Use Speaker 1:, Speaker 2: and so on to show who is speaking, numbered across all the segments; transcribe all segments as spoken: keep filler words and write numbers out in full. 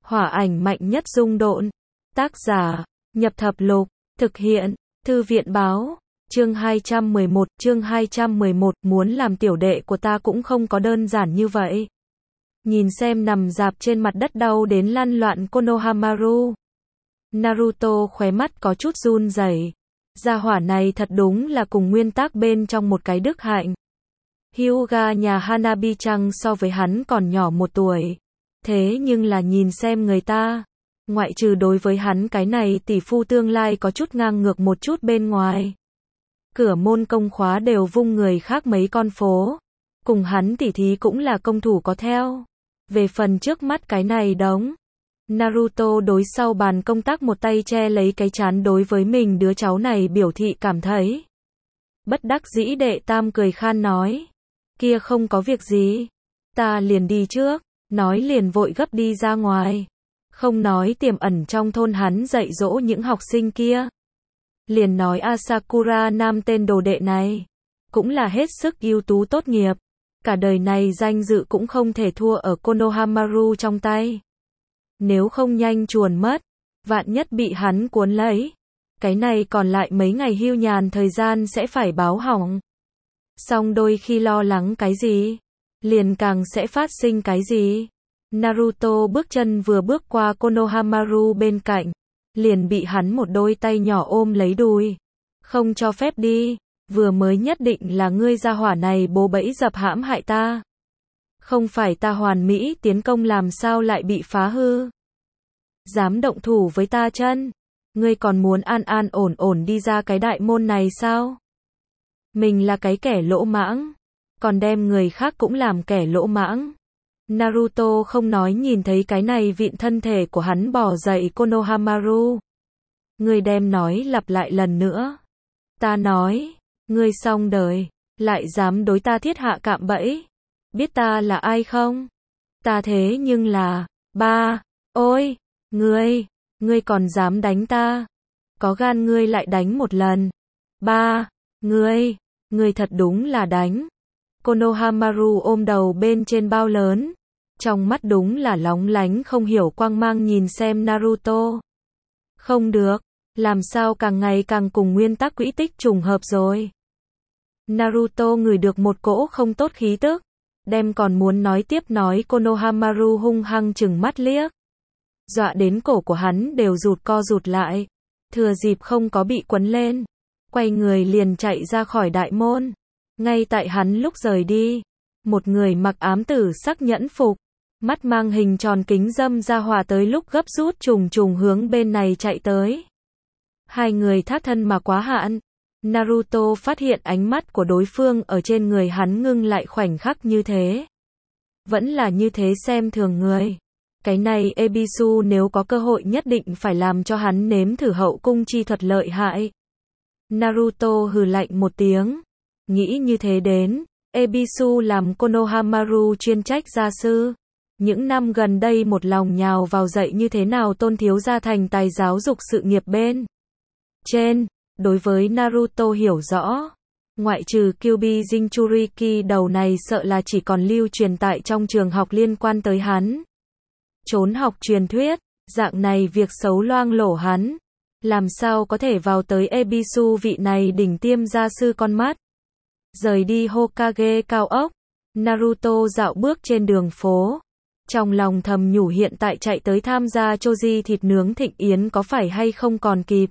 Speaker 1: Hỏa ảnh mạnh nhất dung độn. Tác giả, Nhập Thập Lục, thực hiện, Thư viện báo. Chương hai trăm mười một, chương hai trăm mười một, muốn làm tiểu đệ của ta cũng không có đơn giản như vậy. Nhìn xem nằm dạp trên mặt đất đau đến lăn loạn Konohamaru. Naruto khóe mắt có chút run rẩy. Gia hỏa này thật đúng là cùng nguyên tắc bên trong một cái đức hạnh. Hyuga nhà Hanabi-chan so với hắn còn nhỏ một tuổi. Thế nhưng là nhìn xem người ta, ngoại trừ đối với hắn cái này tỷ phu tương lai có chút ngang ngược một chút bên ngoài. Cửa môn công khóa đều vung người khác mấy con phố. Cùng hắn tỉ thí cũng là công thủ có theo. Về phần trước mắt cái này đống. Naruto đối sau bàn công tác một tay che lấy cái trán đối với mình đứa cháu này biểu thị cảm thấy. Bất đắc dĩ đệ tam cười khan nói. Kia không có việc gì. Ta liền đi trước. Nói liền vội gấp đi ra ngoài. Không nói tiềm ẩn trong thôn hắn dạy dỗ những học sinh kia. Liền nói Asakura Nam tên đồ đệ này. Cũng là hết sức ưu tú tốt nghiệp. Cả đời này danh dự cũng không thể thua ở Konohamaru trong tay. Nếu không nhanh chuồn mất. Vạn nhất bị hắn cuốn lấy. Cái này còn lại mấy ngày hưu nhàn thời gian sẽ phải báo hỏng. Xong đôi khi lo lắng cái gì. Liền càng sẽ phát sinh cái gì. Naruto bước chân vừa bước qua Konohamaru bên cạnh. Liền bị hắn một đôi tay nhỏ ôm lấy đùi. Không cho phép đi. Vừa mới nhất định là ngươi gia hỏa này bố bẫy dập hãm hại ta. Không phải ta hoàn mỹ tiến công làm sao lại bị phá hư. Dám động thủ với ta chân. Ngươi còn muốn an an ổn ổn đi ra cái đại môn này sao? Mình là cái kẻ lỗ mãng. Còn đem người khác cũng làm kẻ lỗ mãng. Naruto không nói nhìn thấy cái này vịn thân thể của hắn bỏ dậy Konohamaru. Ngươi đem nói lặp lại lần nữa. Ta nói, ngươi xong đời, lại dám đối ta thiết hạ cạm bẫy. Biết ta là ai không? Ta thế nhưng là, ba, ôi, ngươi, ngươi còn dám đánh ta. Có gan ngươi lại đánh một lần. Ba, ngươi, ngươi thật đúng là đánh. Konohamaru ôm đầu bên trên bao lớn. Trong mắt đúng là lóng lánh không hiểu quang mang nhìn xem Naruto. Không được, làm sao càng ngày càng cùng nguyên tắc quỹ tích trùng hợp rồi. Naruto ngửi được một cỗ không tốt khí tức. Đem còn muốn nói tiếp nói Konohamaru hung hăng chừng mắt liếc. Dọa đến cổ của hắn đều rụt co rụt lại. Thừa dịp không có bị quấn lên. Quay người liền chạy ra khỏi đại môn. Ngay tại hắn lúc rời đi. Một người mặc ám tử sắc nhẫn phục. Mắt mang hình tròn kính dâm ra hòa tới lúc gấp rút trùng trùng hướng bên này chạy tới. Hai người thác thân mà quá hạn. Naruto phát hiện ánh mắt của đối phương ở trên người hắn ngưng lại khoảnh khắc như thế. Vẫn là như thế xem thường người. Cái này Ebisu nếu có cơ hội nhất định phải làm cho hắn nếm thử hậu cung chi thuật lợi hại. Naruto hừ lạnh một tiếng. Nghĩ như thế đến, Ebisu làm Konohamaru chuyên trách gia sư. Những năm gần đây một lòng nhào vào dạy như thế nào tôn thiếu gia thành tài giáo dục sự nghiệp bên trên. Đối với Naruto hiểu rõ, ngoại trừ Kyuubi Jinchuriki đầu này sợ là chỉ còn lưu truyền tại trong trường học liên quan tới hắn. Trốn học truyền thuyết, dạng này việc xấu loang lổ hắn. Làm sao có thể vào tới Ebisu vị này đỉnh tiêm gia sư con mắt. Rời đi Hokage cao ốc, Naruto dạo bước trên đường phố. Trong lòng thầm nhủ hiện tại chạy tới tham gia Choji thịt nướng thịnh yến có phải hay không còn kịp.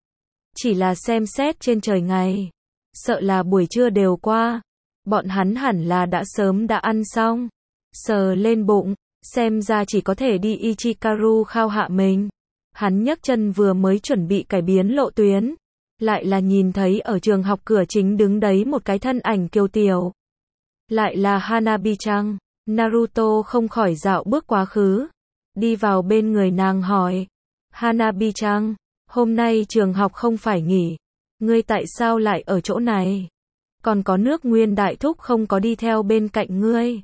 Speaker 1: Chỉ là xem xét trên trời ngày. Sợ là buổi trưa đều qua. Bọn hắn hẳn là đã sớm đã ăn xong. Sờ lên bụng, xem ra chỉ có thể đi Ichikaru khao hạ mình. Hắn nhấc chân vừa mới chuẩn bị cải biến lộ tuyến. Lại là nhìn thấy ở trường học cửa chính đứng đấy một cái thân ảnh kiều tiểu. Lại là Hanabi-chan. Naruto không khỏi dạo bước quá khứ. Đi vào bên người nàng hỏi. Hanabi-chan, hôm nay trường học không phải nghỉ. Ngươi tại sao lại ở chỗ này? Còn có nước nguyên đại thúc không có đi theo bên cạnh ngươi.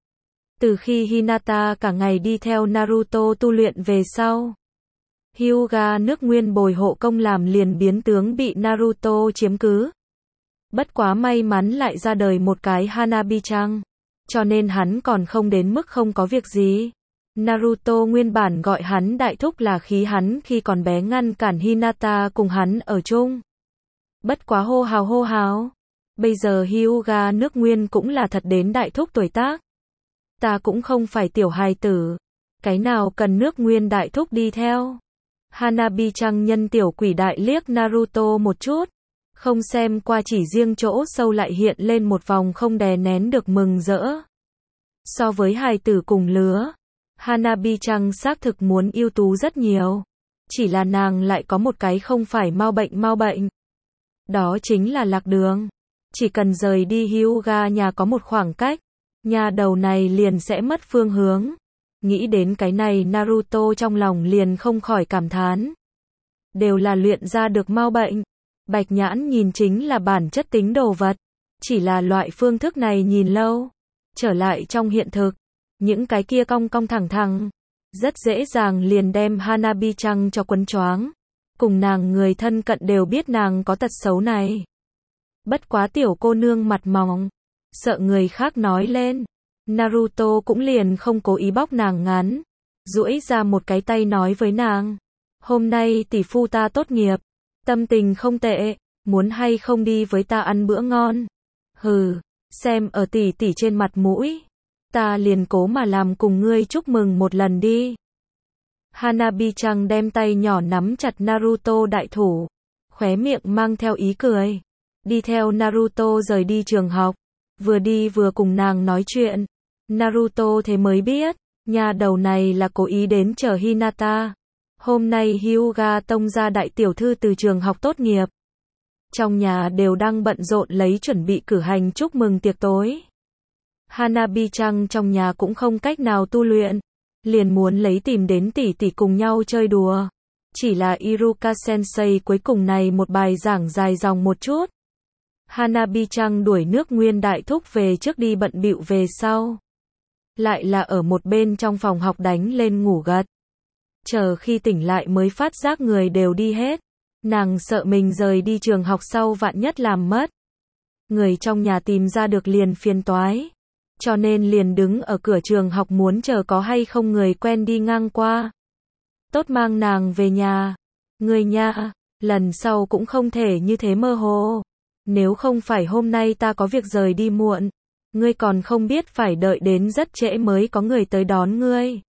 Speaker 1: Từ khi Hinata cả ngày đi theo Naruto tu luyện về sau. Hyuga nước nguyên bồi hộ công làm liền biến tướng bị Naruto chiếm cứ. Bất quá may mắn lại ra đời một cái Hanabi-chan. Cho nên hắn còn không đến mức không có việc gì. Naruto nguyên bản gọi hắn đại thúc là khí hắn khi còn bé ngăn cản Hinata cùng hắn ở chung. Bất quá hô hào hô hào. Bây giờ Hyuga nước nguyên cũng là thật đến đại thúc tuổi tác. Ta cũng không phải tiểu hài tử. Cái nào cần nước nguyên đại thúc đi theo. Hanabi-chan nhân tiểu quỷ đại liếc Naruto một chút. Không xem qua chỉ riêng chỗ sâu lại hiện lên một vòng không đè nén được mừng rỡ. So với hài tử cùng lứa, Hanabi-chan xác thực muốn ưu tú rất nhiều. Chỉ là nàng lại có một cái không phải mau bệnh mau bệnh. Đó chính là lạc đường. Chỉ cần rời đi Hyuga nhà có một khoảng cách, nhà đầu này liền sẽ mất phương hướng. Nghĩ đến cái này Naruto trong lòng liền không khỏi cảm thán. Đều là luyện ra được mau bệnh. Bạch nhãn nhìn chính là bản chất tính đồ vật. Chỉ là loại phương thức này nhìn lâu. Trở lại trong hiện thực. Những cái kia cong cong thẳng thẳng. Rất dễ dàng liền đem Hanabi-chan cho quấn choáng. Cùng nàng người thân cận đều biết nàng có tật xấu này. Bất quá tiểu cô nương mặt mỏng. Sợ người khác nói lên. Naruto cũng liền không cố ý bóc nàng ngắn. Duỗi ra một cái tay nói với nàng. Hôm nay tỷ phu ta tốt nghiệp. Tâm tình không tệ. Muốn hay không đi với ta ăn bữa ngon. Hừ. Xem ở tỷ tỷ trên mặt mũi. Ta liền cố mà làm cùng ngươi chúc mừng một lần đi. Hanabi-chan đem tay nhỏ nắm chặt Naruto đại thủ. Khóe miệng mang theo ý cười. Đi theo Naruto rời đi trường học. Vừa đi vừa cùng nàng nói chuyện. Naruto thế mới biết. Nhà đầu này là cố ý đến chờ Hinata. Hôm nay Hyuga tông ra đại tiểu thư từ trường học tốt nghiệp. Trong nhà đều đang bận rộn lấy chuẩn bị cử hành chúc mừng tiệc tối. Hanabi-chan trong nhà cũng không cách nào tu luyện. Liền muốn lấy tìm đến tỷ tỷ cùng nhau chơi đùa. Chỉ là Iruka Sensei cuối cùng này một bài giảng dài dòng một chút. Hanabi-chan đuổi nước nguyên đại thúc về trước đi bận bịu về sau. Lại là ở một bên trong phòng học đánh lên ngủ gật. Chờ khi tỉnh lại mới phát giác người đều đi hết. Nàng sợ mình rời đi trường học sau vạn nhất làm mất. Người trong nhà tìm ra được liền phiền toái. Cho nên liền đứng ở cửa trường học muốn chờ có hay không người quen đi ngang qua. Tốt mang nàng về nhà. Người nha, lần sau cũng không thể như thế mơ hồ. Nếu không phải hôm nay ta có việc rời đi muộn. Ngươi còn không biết phải đợi đến rất trễ mới có người tới đón ngươi.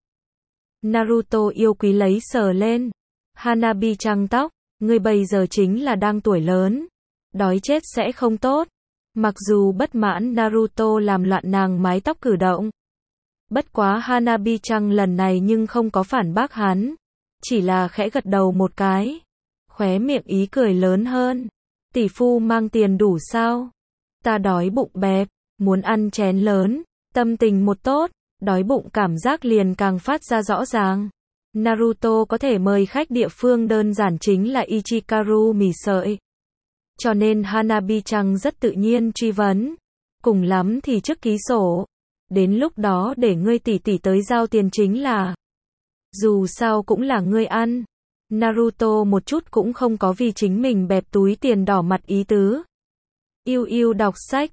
Speaker 1: Naruto yêu quý lấy sờ lên. Hanabi-chan tóc. Ngươi bây giờ chính là đang tuổi lớn. Đói chết sẽ không tốt. Mặc dù bất mãn Naruto làm loạn nàng mái tóc cử động. Bất quá Hanabi-chan lần này nhưng không có phản bác hắn. Chỉ là khẽ gật đầu một cái. Khóe miệng ý cười lớn hơn. Tỷ phu mang tiền đủ sao? Ta đói bụng bẹp. Muốn ăn chén lớn. Tâm tình một tốt. Đói bụng cảm giác liền càng phát ra rõ ràng. Naruto có thể mời khách địa phương đơn giản chính là Ichikaru mì sợi. Cho nên Hanabi-chan rất tự nhiên truy vấn. Cùng lắm thì trước ký sổ. Đến lúc đó để ngươi tỷ tỷ tới giao tiền chính là. Dù sao cũng là ngươi ăn. Naruto một chút cũng không có vì chính mình bẹp túi tiền đỏ mặt ý tứ. Yêu yêu đọc sách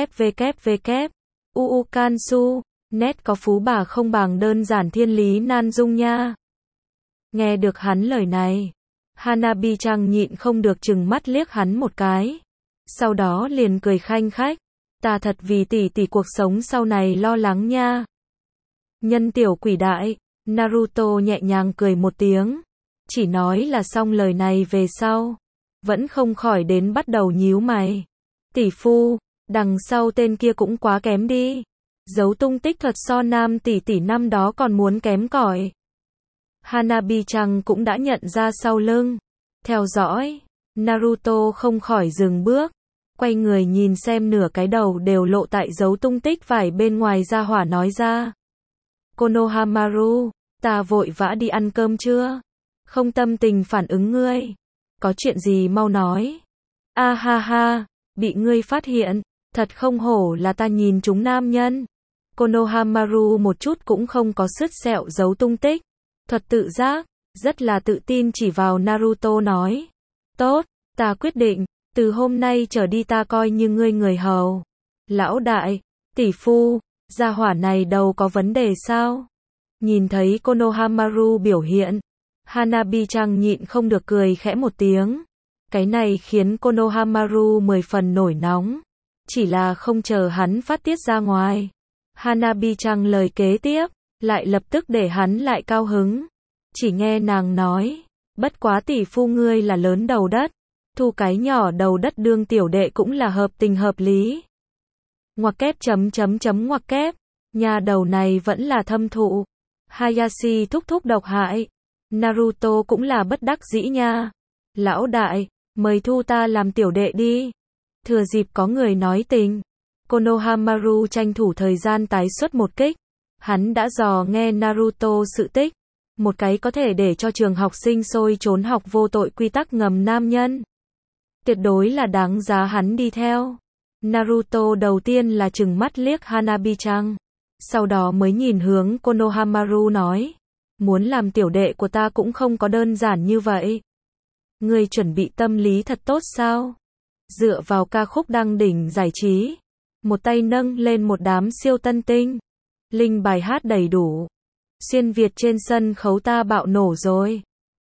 Speaker 1: www. Uu Kansu. Nét có phú bà không bằng đơn giản thiên lý nan dung nha. Nghe được hắn lời này. Hanabi-chan nhịn không được chừng mắt liếc hắn một cái. Sau đó liền cười khanh khách. Ta thật vì tỷ tỷ cuộc sống sau này lo lắng nha. Nhân tiểu quỷ đại. Naruto nhẹ nhàng cười một tiếng. Chỉ nói là xong lời này về sau. Vẫn không khỏi đến bắt đầu nhíu mày. Tỷ phu, đằng sau tên kia cũng quá kém đi. Giấu tung tích thuật so nam tỷ tỷ năm đó còn muốn kém cỏi. Hanabi-chan cũng đã nhận ra sau lưng. Theo dõi. Naruto không khỏi dừng bước. Quay người nhìn xem nửa cái đầu đều lộ tại dấu tung tích vải bên ngoài ra hỏa nói ra. Konohamaru, ta vội vã đi ăn cơm chưa? Không tâm tình phản ứng ngươi. Có chuyện gì mau nói. A ha ha, bị ngươi phát hiện. Thật không hổ là ta nhìn chúng nam nhân. Konohamaru một chút cũng không có sứt sẹo giấu tung tích. Thuật tự giác, rất là tự tin chỉ vào Naruto nói. Tốt, ta quyết định, từ hôm nay trở đi ta coi như ngươi người hầu. Lão đại, tỷ phu, gia hỏa này đầu có vấn đề sao? Nhìn thấy Konohamaru biểu hiện, Hanabi-chan nhịn không được cười khẽ một tiếng. Cái này khiến Konohamaru mười phần nổi nóng. Chỉ là không chờ hắn phát tiết ra ngoài. Hanabi-chan lời kế tiếp, lại lập tức để hắn lại cao hứng. Chỉ nghe nàng nói, bất quá tỷ phu ngươi là lớn đầu đất, thu cái nhỏ đầu đất đương tiểu đệ cũng là hợp tình hợp lý. Ngoặc kép chấm chấm chấm ngoặc kép, nhà đầu này vẫn là thâm thụ. Hayashi thúc thúc độc hại, Naruto cũng là bất đắc dĩ nha. Lão đại, mời thu ta làm tiểu đệ đi. Thừa dịp có người nói tình, Konohamaru tranh thủ thời gian tái xuất một kích. Hắn đã dò nghe Naruto sự tích, một cái có thể để cho trường học sinh sôi trốn học vô tội quy tắc ngầm nam nhân. Tuyệt đối là đáng giá hắn đi theo. Naruto đầu tiên là trừng mắt liếc Hanabi-chan, sau đó mới nhìn hướng Konohamaru nói, muốn làm tiểu đệ của ta cũng không có đơn giản như vậy. Ngươi chuẩn bị tâm lý thật tốt sao? Dựa vào ca khúc đăng đỉnh giải trí, một tay nâng lên một đám siêu tân tinh, linh bài hát đầy đủ, xuyên Việt trên sân khấu ta bạo nổ rồi.